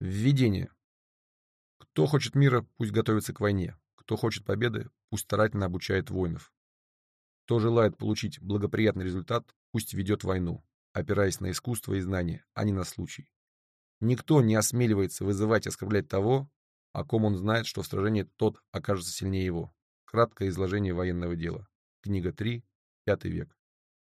Введение. Кто хочет мира, пусть готовится к войне. Кто хочет победы, пусть старательно обучает воинов. Кто желает получить благоприятный результат, пусть ведет войну, опираясь на искусство и знания, а не на случай. Никто не осмеливается вызывать и оскорблять того, о ком он знает, что в сражении тот окажется сильнее его. Краткое изложение военного дела. Книга 3, V век.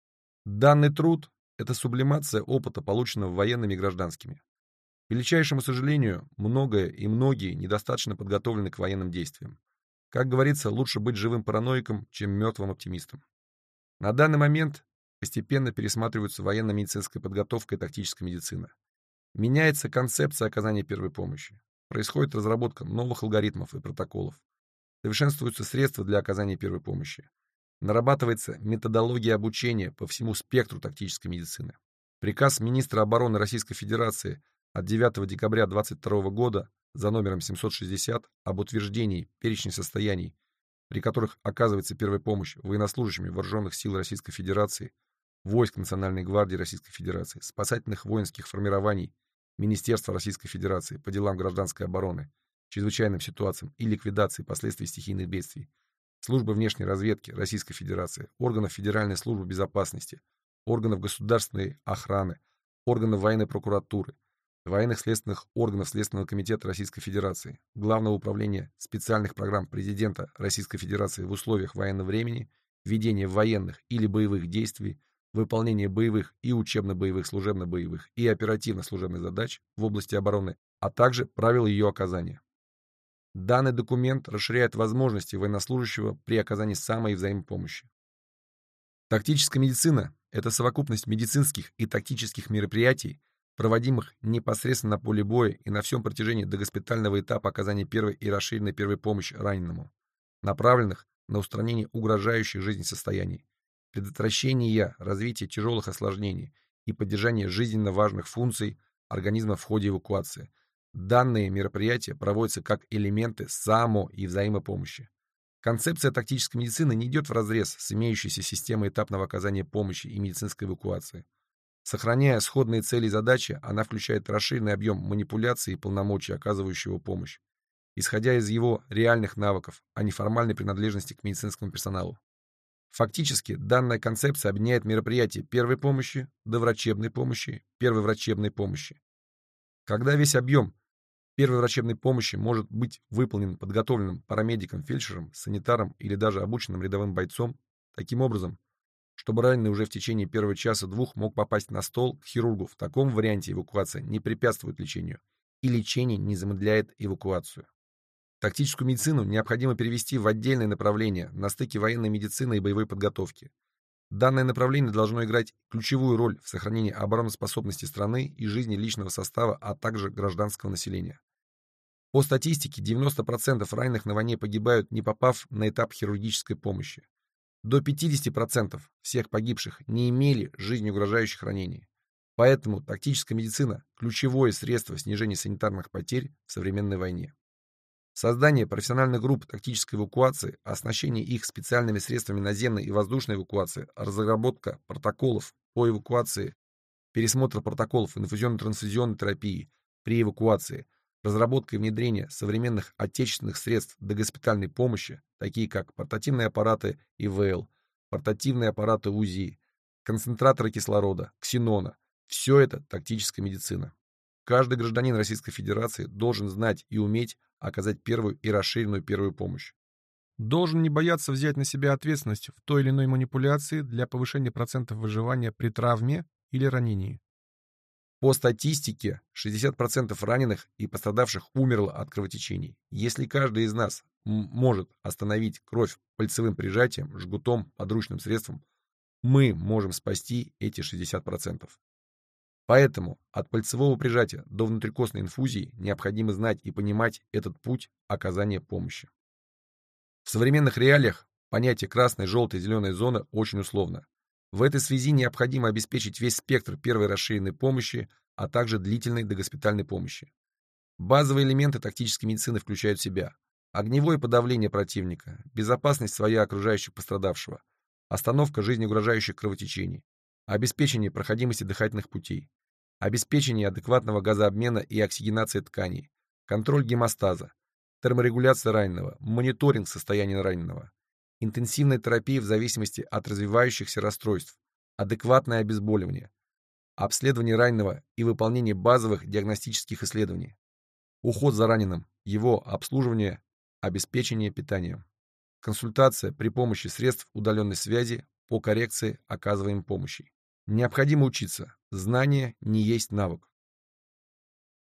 Данный труд– это сублимация опыта, полученного военными и гражданскими. К величайшему сожалению, многое и многие недостаточно подготовлены к военным действиям. Как говорится, лучше быть живым параноиком, чем мертвым оптимистом. На данный момент постепенно пересматриваются военно-медицинская подготовка и тактическая медицина. Меняется концепция оказания первой помощи. Происходит разработка новых алгоритмов и протоколов. Совершенствуются средства для оказания первой помощи. Нарабатывается методология обучения по всему спектру тактической медицины. Приказ министра обороны Российской Федерации от 9 декабря 2022 года за номером 760 об утверждении перечня состояний, при которых оказывается первая помощь военнослужащими Вооруженных сил Российской Федерации, войск Национальной гвардии Российской Федерации, спасательных воинских формирований Министерства Российской Федерации по делам гражданской обороны, чрезвычайным ситуациям и ликвидации последствий стихийных бедствий, Службы внешней разведки Российской Федерации, органов Федеральной службы безопасности, органов государственной охраны, органов военной прокуратуры, военных следственных органов Следственного комитета Российской Федерации, Главного управления специальных программ Президента Российской Федерации в условиях военного времени, ведения военных или боевых действий, выполнения боевых и учебно-боевых, служебно-боевых и оперативно-служебных задач в области обороны, а также правил ее оказания. Данный документ расширяет возможности военнослужащего при оказании самой взаимопомощи. Тактическая медицина– это совокупность медицинских и тактических мероприятий, проводимых непосредственно на поле боя и на всем протяжении догоспитального этапа оказания первой и расширенной первой помощи раненому, направленных на устранение угрожающих жизни состояний, предотвращение развития тяжелых осложнений и поддержание жизненно важных функций организма в ходе эвакуации. Данные мероприятия проводятся как элементы само- и взаимопомощи. Концепция тактической медицины не идет вразрез с имеющейся системой этапного оказания помощи и медицинской эвакуации. Сохраняя сходные цели и задачи, она включает расширенный объем манипуляций и полномочий оказывающего помощь, исходя из его реальных навыков, а не формальной принадлежности к медицинскому персоналу. Фактически, данная концепция объединяет мероприятия первой помощи, доврачебной помощи, первой врачебной помощи. Когда весь объем первой врачебной помощи может быть выполнен подготовленным парамедиком, фельдшером, санитаром или даже обученным рядовым бойцом, таким образом, чтобы раненый уже в течение первого часа-двух мог попасть на стол к хирургу, в таком варианте эвакуация не препятствует лечению, и лечение не замедляет эвакуацию. Тактическую медицину необходимо перевести в отдельное направление на стыке военной медицины и боевой подготовки. Данное направление должно играть ключевую роль в сохранении обороноспособности страны и жизни личного состава, а также гражданского населения. По статистике, 90% раненых на войне погибают, не попав на этап хирургической помощи. До 50% всех погибших не имели жизнеугрожающих ранений. Поэтому тактическая медицина– ключевое средство снижения санитарных потерь в современной войне. Создание профессиональных групп тактической эвакуации, оснащение их специальными средствами наземной и воздушной эвакуации, разработка протоколов по эвакуации, пересмотр протоколов инфузионно-трансфузионной терапии при эвакуации, разработка и внедрение современных отечественных средств догоспитальной помощи, такие как портативные аппараты ИВЛ, портативные аппараты УЗИ, концентраторы кислорода, ксенона – все это тактическая медицина. Каждый гражданин Российской Федерации должен знать и уметь оказать первую и расширенную первую помощь. Должен не бояться взять на себя ответственность в той или иной манипуляции для повышения процентов выживания при травме или ранении. По статистике, 60% раненых и пострадавших умерло от кровотечений. Если каждый из нас может остановить кровь пальцевым прижатием, жгутом, подручным средством, мы можем спасти эти 60%. Поэтому от пальцевого прижатия до внутрикостной инфузии необходимо знать и понимать этот путь оказания помощи. В современных реалиях понятие красной, желтой, зеленой зоны очень условно. В этой связи необходимо обеспечить весь спектр первой расширенной помощи, а также длительной догоспитальной помощи. Базовые элементы тактической медицины включают в себя огневое подавление противника, безопасность своя окружающих пострадавшего, остановка жизнеугрожающих кровотечений, обеспечение проходимости дыхательных путей. обеспечение адекватного газообмена и оксигенации тканей, контроль гемостаза, терморегуляция раненого, мониторинг состояния раненого, интенсивная терапия в зависимости от развивающихся расстройств, адекватное обезболивание, обследование раненого и выполнение базовых диагностических исследований, уход за раненым, его обслуживание, обеспечение питанием, консультация при помощи средств удаленной связи по коррекции оказываемой помощи. Необходимо учиться. Знание не есть навык.